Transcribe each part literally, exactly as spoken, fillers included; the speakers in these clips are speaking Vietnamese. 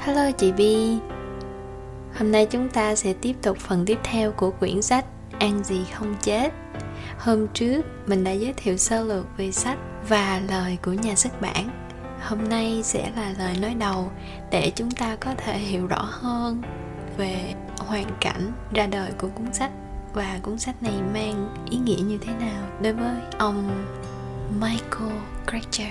Hello chị Bi. Hôm nay chúng ta sẽ tiếp tục phần tiếp theo của quyển sách Ăn gì không chết. Hôm trước mình đã giới thiệu sơ lược về sách và lời của nhà xuất bản. Hôm nay sẽ là lời nói đầu để chúng ta có thể hiểu rõ hơn về hoàn cảnh ra đời của cuốn sách và cuốn sách này mang ý nghĩa như thế nào đối với ông Michael Gertler.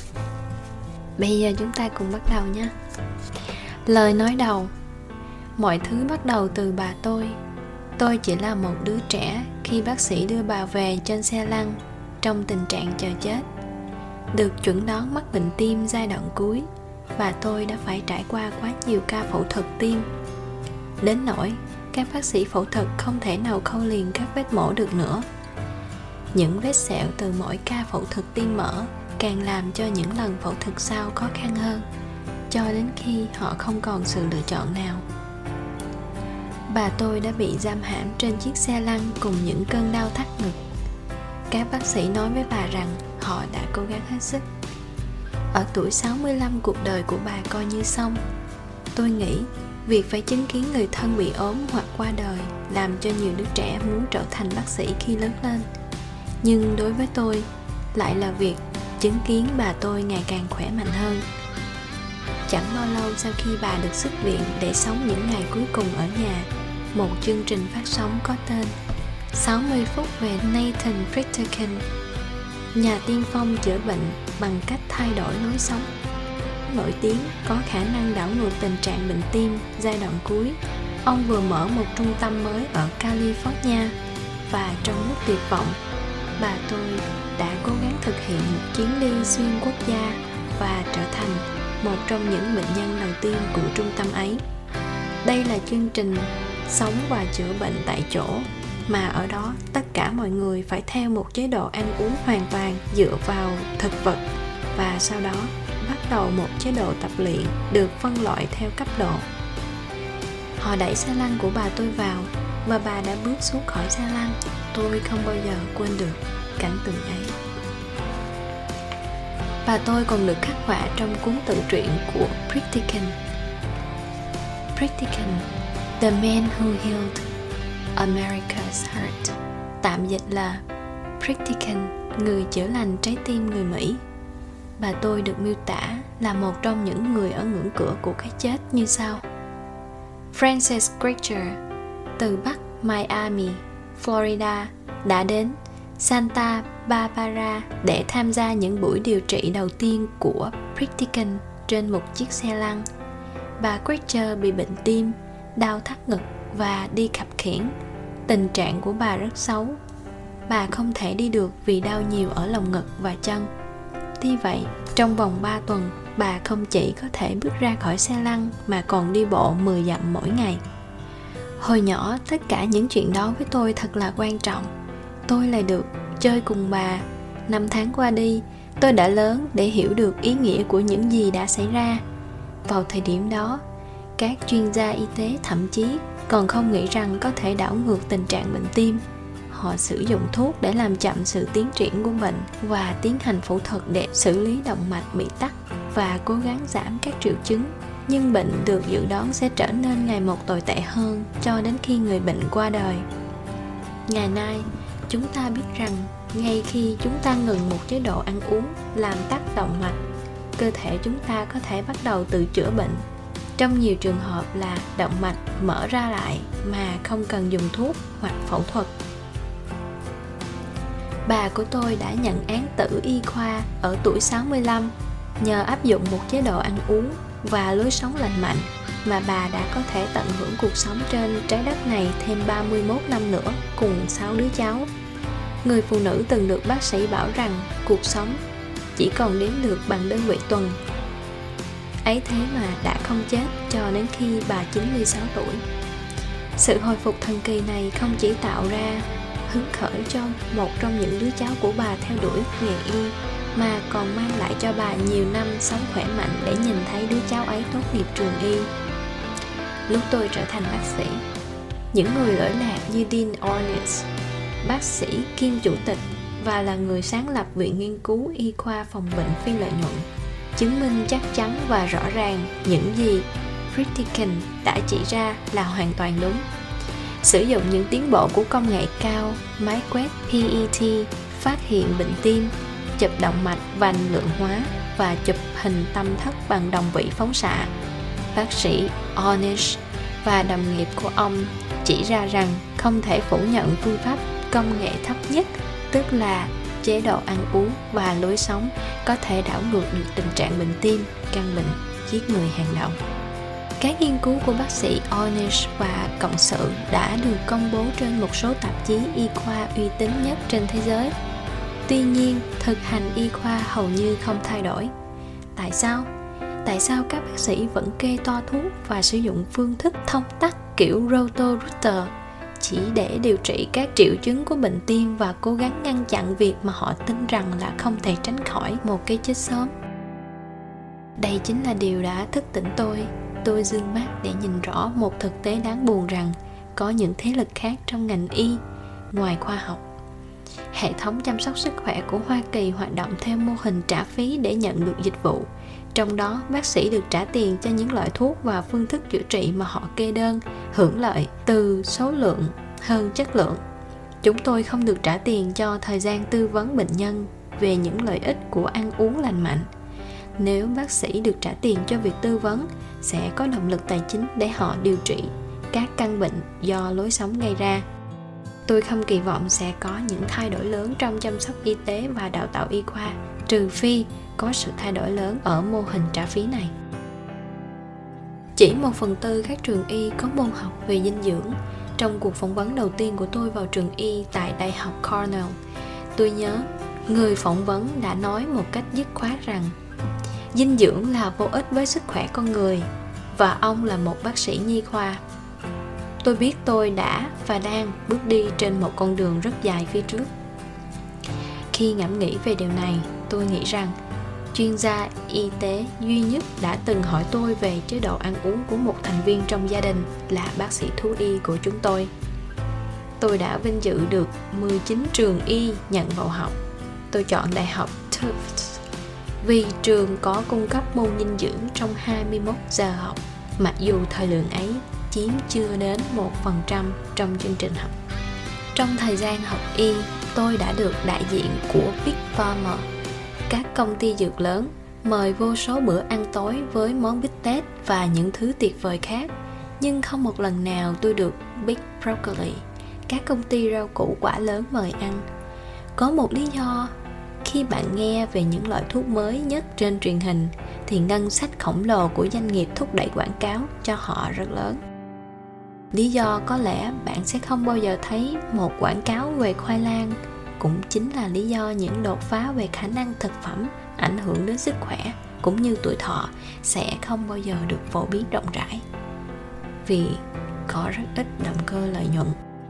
Bây giờ chúng ta cùng bắt đầu nhé. Lời nói đầu. Mọi thứ bắt đầu từ bà tôi. Tôi chỉ là một đứa trẻ khi bác sĩ đưa bà về trên xe lăn trong tình trạng chờ chết. Được chuẩn đoán mắc bệnh tim giai đoạn cuối, và tôi đã phải trải qua quá nhiều ca phẫu thuật tim. Đến nỗi các bác sĩ phẫu thuật không thể nào khâu liền các vết mổ được nữa. Những vết sẹo từ mỗi ca phẫu thuật tim mở càng làm cho những lần phẫu thuật sau khó khăn hơn, cho đến khi họ không còn sự lựa chọn nào. Bà tôi đã bị giam hãm trên chiếc xe lăn cùng những cơn đau thắt ngực. Các bác sĩ nói với bà rằng họ đã cố gắng hết sức. Ở tuổi sáu mươi lăm, cuộc đời của bà coi như xong. Tôi nghĩ việc phải chứng kiến người thân bị ốm hoặc qua đời làm cho nhiều đứa trẻ muốn trở thành bác sĩ khi lớn lên. Nhưng đối với tôi, lại là việc chứng kiến bà tôi ngày càng khỏe mạnh hơn. Chẳng bao lâu sau khi bà được xuất viện để sống những ngày cuối cùng ở nhà, một chương trình phát sóng có tên sáu mươi phút về Nathan Pritikin, nhà tiên phong chữa bệnh bằng cách thay đổi lối sống. Nổi tiếng có khả năng đảo ngược tình trạng bệnh tim giai đoạn cuối. Ông vừa mở một trung tâm mới ở California, và trong lúc tuyệt vọng, bà tôi đã cố gắng thực hiện một chuyến đi xuyên quốc gia và trở thành một trong những bệnh nhân đầu tiên của trung tâm ấy. Đây là chương trình sống và chữa bệnh tại chỗ, mà ở đó tất cả mọi người phải theo một chế độ ăn uống hoàn toàn dựa vào thực vật, và sau đó bắt đầu một chế độ tập luyện được phân loại theo cấp độ. Họ đẩy xe lăn của bà tôi vào, và bà đã bước xuống khỏi xe lăn. Tôi không bao giờ quên được cảnh tượng ấy. Bà tôi còn được khắc họa trong cuốn tự truyện của Pritikin. Pritikin, The Man Who Healed America's Heart, tạm dịch là Pritikin, người chữa lành trái tim người Mỹ. Bà tôi được miêu tả là một trong những người ở ngưỡng cửa của cái chết như sau. Frances Gertler từ Bắc Miami, Florida đã đến Santa Barbara để tham gia những buổi điều trị đầu tiên của Pritikin trên một chiếc xe lăn. Bà Gertler bị bệnh tim, đau thắt ngực và đi khập khiễng. Tình trạng của bà rất xấu. Bà không thể đi được vì đau nhiều ở lồng ngực và chân. Tuy vậy, trong vòng ba tuần, bà không chỉ có thể bước ra khỏi xe lăn mà còn đi bộ mười dặm mỗi ngày. Hồi nhỏ, tất cả những chuyện đó với tôi thật là quan trọng. Tôi lại được chơi cùng bà. Năm tháng qua đi, tôi đã lớn để hiểu được ý nghĩa của những gì đã xảy ra. Vào thời điểm đó, các chuyên gia y tế thậm chí còn không nghĩ rằng có thể đảo ngược tình trạng bệnh tim. Họ sử dụng thuốc để làm chậm sự tiến triển của bệnh và tiến hành phẫu thuật để xử lý động mạch bị tắc và cố gắng giảm các triệu chứng. Nhưng bệnh được dự đoán sẽ trở nên ngày một tồi tệ hơn cho đến khi người bệnh qua đời. Ngày nay, chúng ta biết rằng ngay khi chúng ta ngừng một chế độ ăn uống làm tắc động mạch, cơ thể chúng ta có thể bắt đầu tự chữa bệnh. Trong nhiều trường hợp là động mạch mở ra lại mà không cần dùng thuốc hoặc phẫu thuật. Bà của tôi đã nhận án tử y khoa ở tuổi sáu mươi lăm nhờ áp dụng một chế độ ăn uống và lối sống lành mạnh mà bà đã có thể tận hưởng cuộc sống trên trái đất này thêm ba mươi mốt năm nữa cùng sáu đứa cháu. Người phụ nữ từng được bác sĩ bảo rằng cuộc sống chỉ còn đếm được bằng đơn vị tuần. Ấy thế mà đã không chết cho đến khi bà chín mươi sáu tuổi. Sự hồi phục thần kỳ này không chỉ tạo ra hứng khởi cho một trong những đứa cháu của bà theo đuổi nghề y, mà còn mang lại cho bà nhiều năm sống khỏe mạnh để nhìn thấy đứa cháu ấy tốt nghiệp trường y. Lúc tôi trở thành bác sĩ, những người lỗi lạc như Dean Ornish, bác sĩ kiêm chủ tịch và là người sáng lập Viện Nghiên cứu Y khoa Phòng bệnh phi lợi nhuận, chứng minh chắc chắn và rõ ràng những gì Friedkin đã chỉ ra là hoàn toàn đúng. Sử dụng những tiến bộ của công nghệ cao, máy quét pê e tê, phát hiện bệnh tim, chụp động mạch và lượng hóa và chụp hình tâm thất bằng đồng vị phóng xạ, bác sĩ Ornish và đồng nghiệp của ông chỉ ra rằng không thể phủ nhận phương pháp công nghệ thấp nhất, tức là chế độ ăn uống và lối sống, có thể đảo ngược được tình trạng bệnh tim, căn bệnh giết người hàng đầu. Các nghiên cứu của bác sĩ Ornish và cộng sự đã được công bố trên một số tạp chí y khoa uy tín nhất trên thế giới. Tuy nhiên, thực hành y khoa hầu như không thay đổi. Tại sao? Tại sao các bác sĩ vẫn kê toa thuốc và sử dụng phương thức thông tắc kiểu Roto-Rooter chỉ để điều trị các triệu chứng của bệnh tim và cố gắng ngăn chặn việc mà họ tin rằng là không thể tránh khỏi một cái chết sớm? Đây chính là điều đã thức tỉnh tôi. Tôi dương mắt để nhìn rõ một thực tế đáng buồn rằng có những thế lực khác trong ngành y, ngoài khoa học. Hệ thống chăm sóc sức khỏe của Hoa Kỳ hoạt động theo mô hình trả phí để nhận được dịch vụ. Trong đó, bác sĩ được trả tiền cho những loại thuốc và phương thức chữa trị mà họ kê đơn, hưởng lợi từ số lượng hơn chất lượng. Chúng tôi không được trả tiền cho thời gian tư vấn bệnh nhân về những lợi ích của ăn uống lành mạnh. Nếu bác sĩ được trả tiền cho việc tư vấn, sẽ có động lực tài chính để họ điều trị các căn bệnh do lối sống gây ra. Tôi không kỳ vọng sẽ có những thay đổi lớn trong chăm sóc y tế và đào tạo y khoa, trừ phi có sự thay đổi lớn ở mô hình trả phí này. Chỉ một phần tư các trường y có môn học về dinh dưỡng. Trong cuộc phỏng vấn đầu tiên của tôi vào trường y tại Đại học Cornell, tôi nhớ người phỏng vấn đã nói một cách dứt khoát rằng dinh dưỡng là vô ích với sức khỏe con người, và ông là một bác sĩ nhi khoa. Tôi biết tôi đã và đang bước đi trên một con đường rất dài phía trước. Khi ngẫm nghĩ về điều này, tôi nghĩ rằng chuyên gia y tế duy nhất đã từng hỏi tôi về chế độ ăn uống của một thành viên trong gia đình là bác sĩ thú y của chúng tôi. Tôi đã vinh dự được mười chín trường y nhận vào học. Tôi chọn Đại học Tufts vì trường có cung cấp môn dinh dưỡng trong hai mươi mốt giờ học, mặc dù thời lượng ấy chiếm chưa đến một phần trăm trong chương trình học. Trong thời gian học y, tôi đã được đại diện của Big Pharma, các công ty dược lớn, mời vô số bữa ăn tối với món bít tết và những thứ tuyệt vời khác. Nhưng không một lần nào tôi được Big Broccoli, các công ty rau củ quả lớn mời ăn. Có một lý do: khi bạn nghe về những loại thuốc mới nhất trên truyền hình, thì ngân sách khổng lồ của doanh nghiệp thúc đẩy quảng cáo cho họ rất lớn. Lý do có lẽ bạn sẽ không bao giờ thấy một quảng cáo về khoai lang, cũng chính là lý do những đột phá về khả năng thực phẩm ảnh hưởng đến sức khỏe cũng như tuổi thọ sẽ không bao giờ được phổ biến rộng rãi, vì có rất ít động cơ lợi nhuận.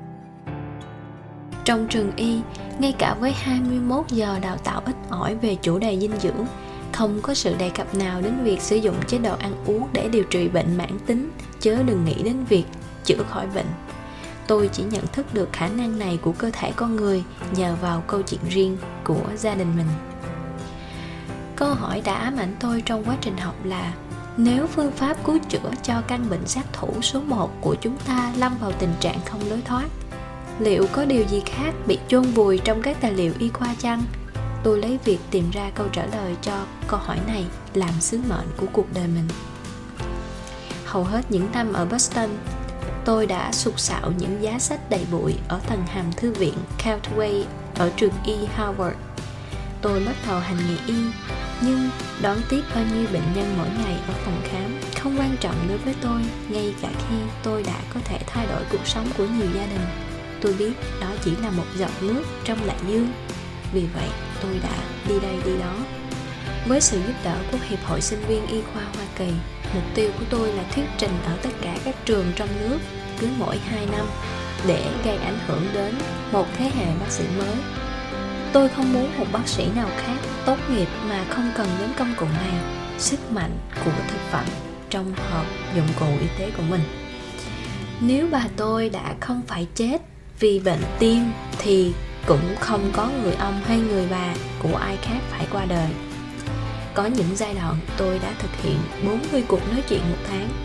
Trong trường y, ngay cả với hai mươi mốt giờ đào tạo ít ỏi về chủ đề dinh dưỡng, không có sự đề cập nào đến việc sử dụng chế độ ăn uống để điều trị bệnh mãn tính, chớ đừng nghĩ đến việc chữa khỏi bệnh. Tôi chỉ nhận thức được khả năng này của cơ thể con người nhờ vào câu chuyện riêng của gia đình mình. Câu hỏi đã ám ảnh tôi trong quá trình học là: nếu phương pháp cứu chữa cho căn bệnh sát thủ số một của chúng ta lâm vào tình trạng không lối thoát, liệu có điều gì khác bị chôn vùi trong các tài liệu y khoa chăng? Tôi lấy việc tìm ra câu trả lời cho câu hỏi này làm sứ mệnh của cuộc đời mình. Hầu hết những năm ở Boston, tôi đã sục sạo những giá sách đầy bụi ở tầng hầm thư viện Caldwell ở trường y Harvard. Tôi bắt đầu hành nghề y, nhưng đón tiếp bao nhiêu bệnh nhân mỗi ngày ở phòng khám không quan trọng đối với tôi, ngay cả khi tôi đã có thể thay đổi cuộc sống của nhiều gia đình. Tôi biết đó chỉ là một giọt nước trong đại dương, vì vậy tôi đã đi đây đi đó. Với sự giúp đỡ của Hiệp hội Sinh viên Y khoa Hoa Kỳ, mục tiêu của tôi là thuyết trình ở tất cả các trường trong nước cứ mỗi hai năm để gây ảnh hưởng đến một thế hệ bác sĩ mới. Tôi không muốn một bác sĩ nào khác tốt nghiệp mà không cần đến công cụ này, sức mạnh của thực phẩm trong hộp dụng cụ y tế của mình. Nếu bà tôi đã không phải chết vì bệnh tim thì cũng không có người ông hay người bà của ai khác phải qua đời. Có những giai đoạn tôi đã thực hiện bốn mươi cuộc nói chuyện một tháng.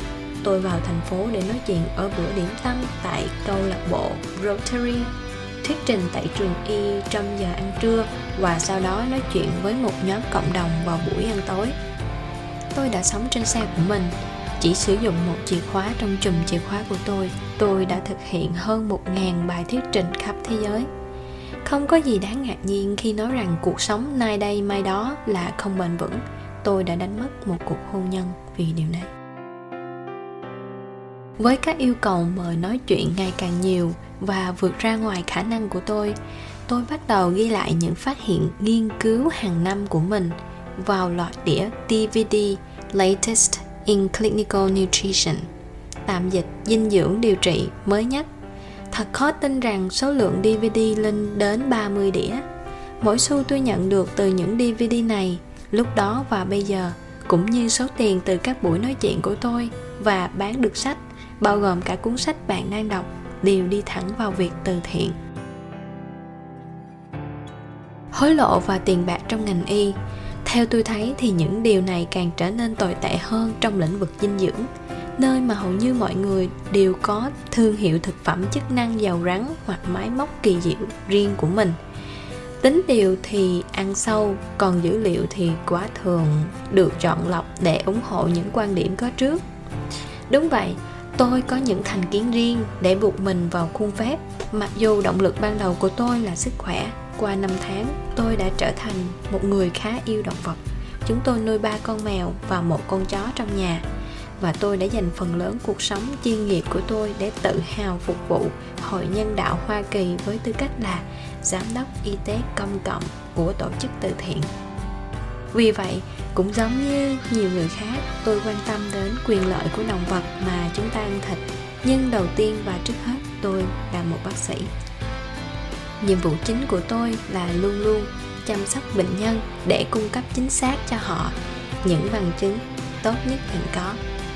tôi vào thành phố để nói chuyện ở bữa điểm tâm tại câu lạc bộ Rotary, thuyết trình tại trường y trong giờ ăn trưa và sau đó nói chuyện với một nhóm cộng đồng vào buổi ăn tối. Tôi đã sống trên xe của mình, chỉ sử dụng một chìa khóa trong chùm chìa khóa của tôi. Tôi đã thực hiện hơn một nghìn bài thuyết trình khắp thế giới. Không có gì đáng ngạc nhiên khi nói rằng cuộc sống nay đây mai đó là không bền vững. Tôi đã đánh mất một cuộc hôn nhân vì điều này. Với các yêu cầu mời nói chuyện ngày càng nhiều và vượt ra ngoài khả năng của tôi, tôi bắt đầu ghi lại những phát hiện nghiên cứu hàng năm của mình vào loạt đĩa đê vê đê Latest in Clinical Nutrition, tạm dịch dinh dưỡng điều trị mới nhất. Thật khó tin rằng số lượng đê vê đê lên đến ba mươi đĩa. Mỗi xu tôi nhận được từ những đê vê đê này lúc đó và bây giờ, cũng như số tiền từ các buổi nói chuyện của tôi và bán được sách, bao gồm cả cuốn sách bạn đang đọc, đều đi thẳng vào việc từ thiện. Hối lộ và tiền bạc trong ngành y. Theo tôi thấy thì những điều này càng trở nên tồi tệ hơn trong lĩnh vực dinh dưỡng, nơi mà hầu như mọi người đều có thương hiệu thực phẩm chức năng giàu rắn hoặc máy móc kỳ diệu riêng của mình. Tính điều thì ăn sâu, còn dữ liệu thì quá thường được chọn lọc để ủng hộ những quan điểm có trước. Đúng vậy, tôi có những thành kiến riêng để buộc mình vào khuôn phép. Mặc dù động lực ban đầu của tôi là sức khỏe, qua năm tháng tôi đã trở thành một người khá yêu động vật. Chúng tôi nuôi ba con mèo và một con chó trong nhà. Và tôi đã dành phần lớn cuộc sống chuyên nghiệp của tôi để tự hào phục vụ Hội Nhân đạo Hoa Kỳ với tư cách là Giám đốc Y tế công cộng của tổ chức từ thiện. Vì vậy, cũng giống như nhiều người khác, tôi quan tâm đến quyền lợi của động vật mà chúng ta ăn thịt. Nhưng đầu tiên và trước hết, tôi là một bác sĩ. Nhiệm vụ chính của tôi là luôn luôn chăm sóc bệnh nhân để cung cấp chính xác cho họ những bằng chứng tốt nhất hiện có.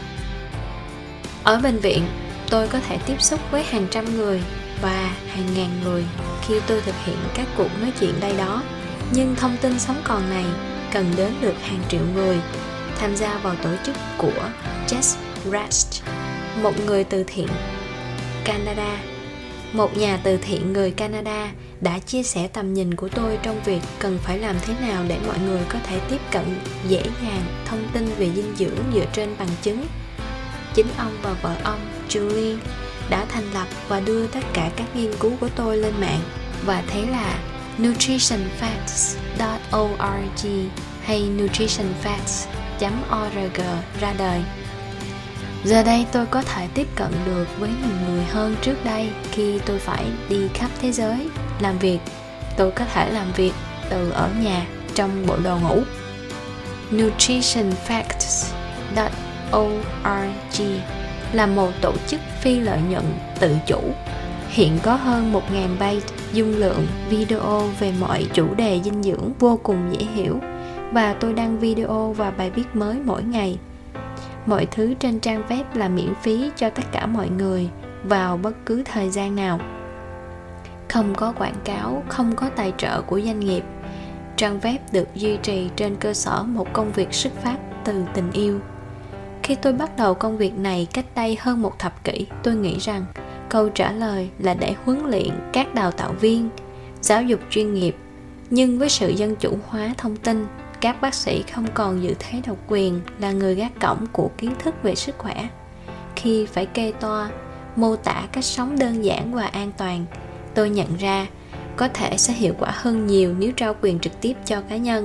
Ở bệnh viện, tôi có thể tiếp xúc với hàng trăm người và hàng ngàn người khi tôi thực hiện các cuộc nói chuyện đây đó. Nhưng thông tin sống còn này cần đến được hàng triệu người tham gia vào tổ chức của Jess Rest, một người từ thiện Canada. Một nhà từ thiện người Canada đã chia sẻ tầm nhìn của tôi trong việc cần phải làm thế nào để mọi người có thể tiếp cận dễ dàng thông tin về dinh dưỡng dựa trên bằng chứng. Chính ông và vợ ông, Julie, đã thành lập và đưa tất cả các nghiên cứu của tôi lên mạng. Và thế là nutrition facts chấm org hay nutrition facts chấm org ra đời. Giờ đây tôi có thể tiếp cận được với nhiều người hơn trước đây khi tôi phải đi khắp thế giới làm việc. Tôi có thể làm việc từ ở nhà trong bộ đồ ngủ. nutrition facts chấm org là một tổ chức phi lợi nhuận tự chủ. Hiện có hơn một nghìn byte dung lượng video về mọi chủ đề dinh dưỡng vô cùng dễ hiểu, và tôi đăng video và bài viết mới mỗi ngày. Mọi thứ trên trang web là miễn phí cho tất cả mọi người vào bất cứ thời gian nào. Không có quảng cáo, không có tài trợ của doanh nghiệp. Trang web được duy trì trên cơ sở một công việc xuất phát từ tình yêu. Khi tôi bắt đầu công việc này cách đây hơn một thập kỷ, tôi nghĩ rằng câu trả lời là để huấn luyện các đào tạo viên, giáo dục chuyên nghiệp. Nhưng với sự dân chủ hóa thông tin, các bác sĩ không còn giữ thế độc quyền là người gác cổng của kiến thức về sức khỏe. Khi phải kê toa, mô tả cách sống đơn giản và an toàn, tôi nhận ra có thể sẽ hiệu quả hơn nhiều nếu trao quyền trực tiếp cho cá nhân.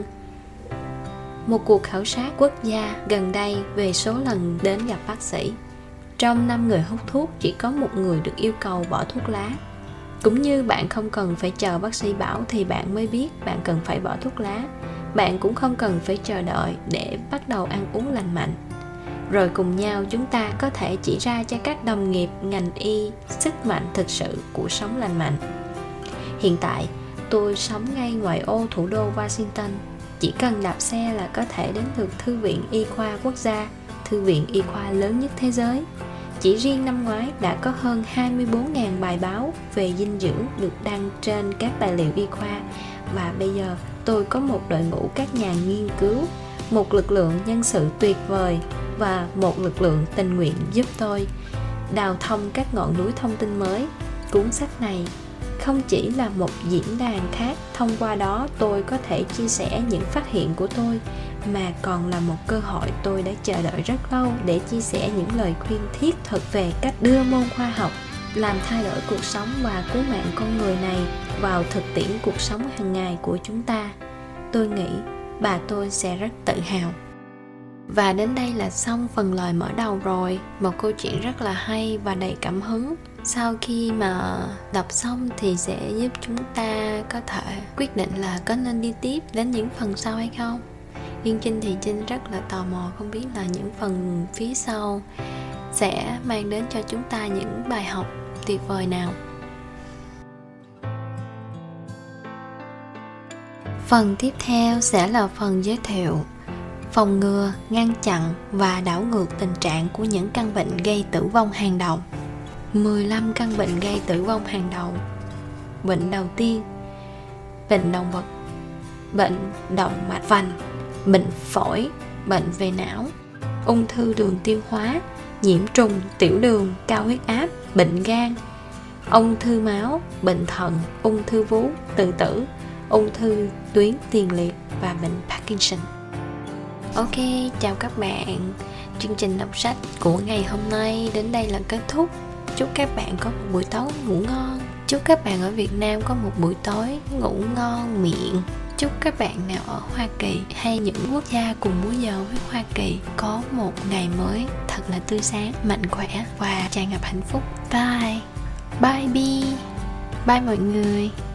Một cuộc khảo sát quốc gia gần đây về số lần đến gặp bác sĩ. Trong năm người hút thuốc, chỉ có một người được yêu cầu bỏ thuốc lá. Cũng như bạn không cần phải chờ bác sĩ bảo thì bạn mới biết bạn cần phải bỏ thuốc lá. Bạn cũng không cần phải chờ đợi để bắt đầu ăn uống lành mạnh. Rồi cùng nhau chúng ta có thể chỉ ra cho các đồng nghiệp ngành y sức mạnh thực sự của sống lành mạnh. Hiện tại, tôi sống ngay ngoài ô thủ đô Washington. Chỉ cần đạp xe là có thể đến được Thư viện Y khoa Quốc gia, thư viện y khoa lớn nhất thế giới. Chỉ riêng năm ngoái đã có hơn hai mươi bốn nghìn bài báo về dinh dưỡng được đăng trên các tài liệu y khoa. Và bây giờ tôi có một đội ngũ các nhà nghiên cứu một lực lượng nhân sự tuyệt vời và một lực lượng tình nguyện giúp tôi đào thông các ngọn núi thông tin mới. Cuốn sách này không chỉ là một diễn đàn khác, thông qua đó tôi có thể chia sẻ những phát hiện của tôi, mà còn là một cơ hội tôi đã chờ đợi rất lâu để chia sẻ những lời khuyên thiết thực về cách đưa môn khoa học làm thay đổi cuộc sống và cứu mạng con người này vào thực tiễn cuộc sống hàng ngày của chúng ta. Tôi nghĩ bà tôi sẽ rất tự hào. Và đến đây là xong phần lời mở đầu rồi. Một câu chuyện rất là hay và đầy cảm hứng. Sau khi mà đọc xong thì sẽ giúp chúng ta có thể quyết định là có nên đi tiếp đến những phần sau hay không. Nhưng Trinh thì Trinh rất là tò mò, không biết là những phần phía sau sẽ mang đến cho chúng ta những bài học tuyệt vời nào. Phần tiếp theo sẽ là phần giới thiệu phòng ngừa, ngăn chặn và đảo ngược tình trạng của những căn bệnh gây tử vong hàng đầu. mười lăm căn bệnh gây tử vong hàng đầu. Bệnh đầu tiên, bệnh động vật, bệnh động mạch vành, bệnh phổi, bệnh về não, ung thư đường tiêu hóa, nhiễm trùng, tiểu đường, cao huyết áp, bệnh gan, ung thư máu, bệnh thận, ung thư vú, tự tử, ung thư tuyến tiền liệt và bệnh Parkinson. Ok, chào các bạn. Chương trình đọc sách của ngày hôm nay đến đây là kết thúc. Chúc các bạn có một buổi tối ngủ ngon. Chúc các bạn ở Việt Nam có một buổi tối ngủ ngon miệng. Chúc các bạn nào ở Hoa Kỳ hay những quốc gia cùng múi giờ với Hoa Kỳ có một ngày mới thật là tươi sáng, mạnh khỏe và tràn ngập hạnh phúc. Bye. Bye Bi. Bye mọi người.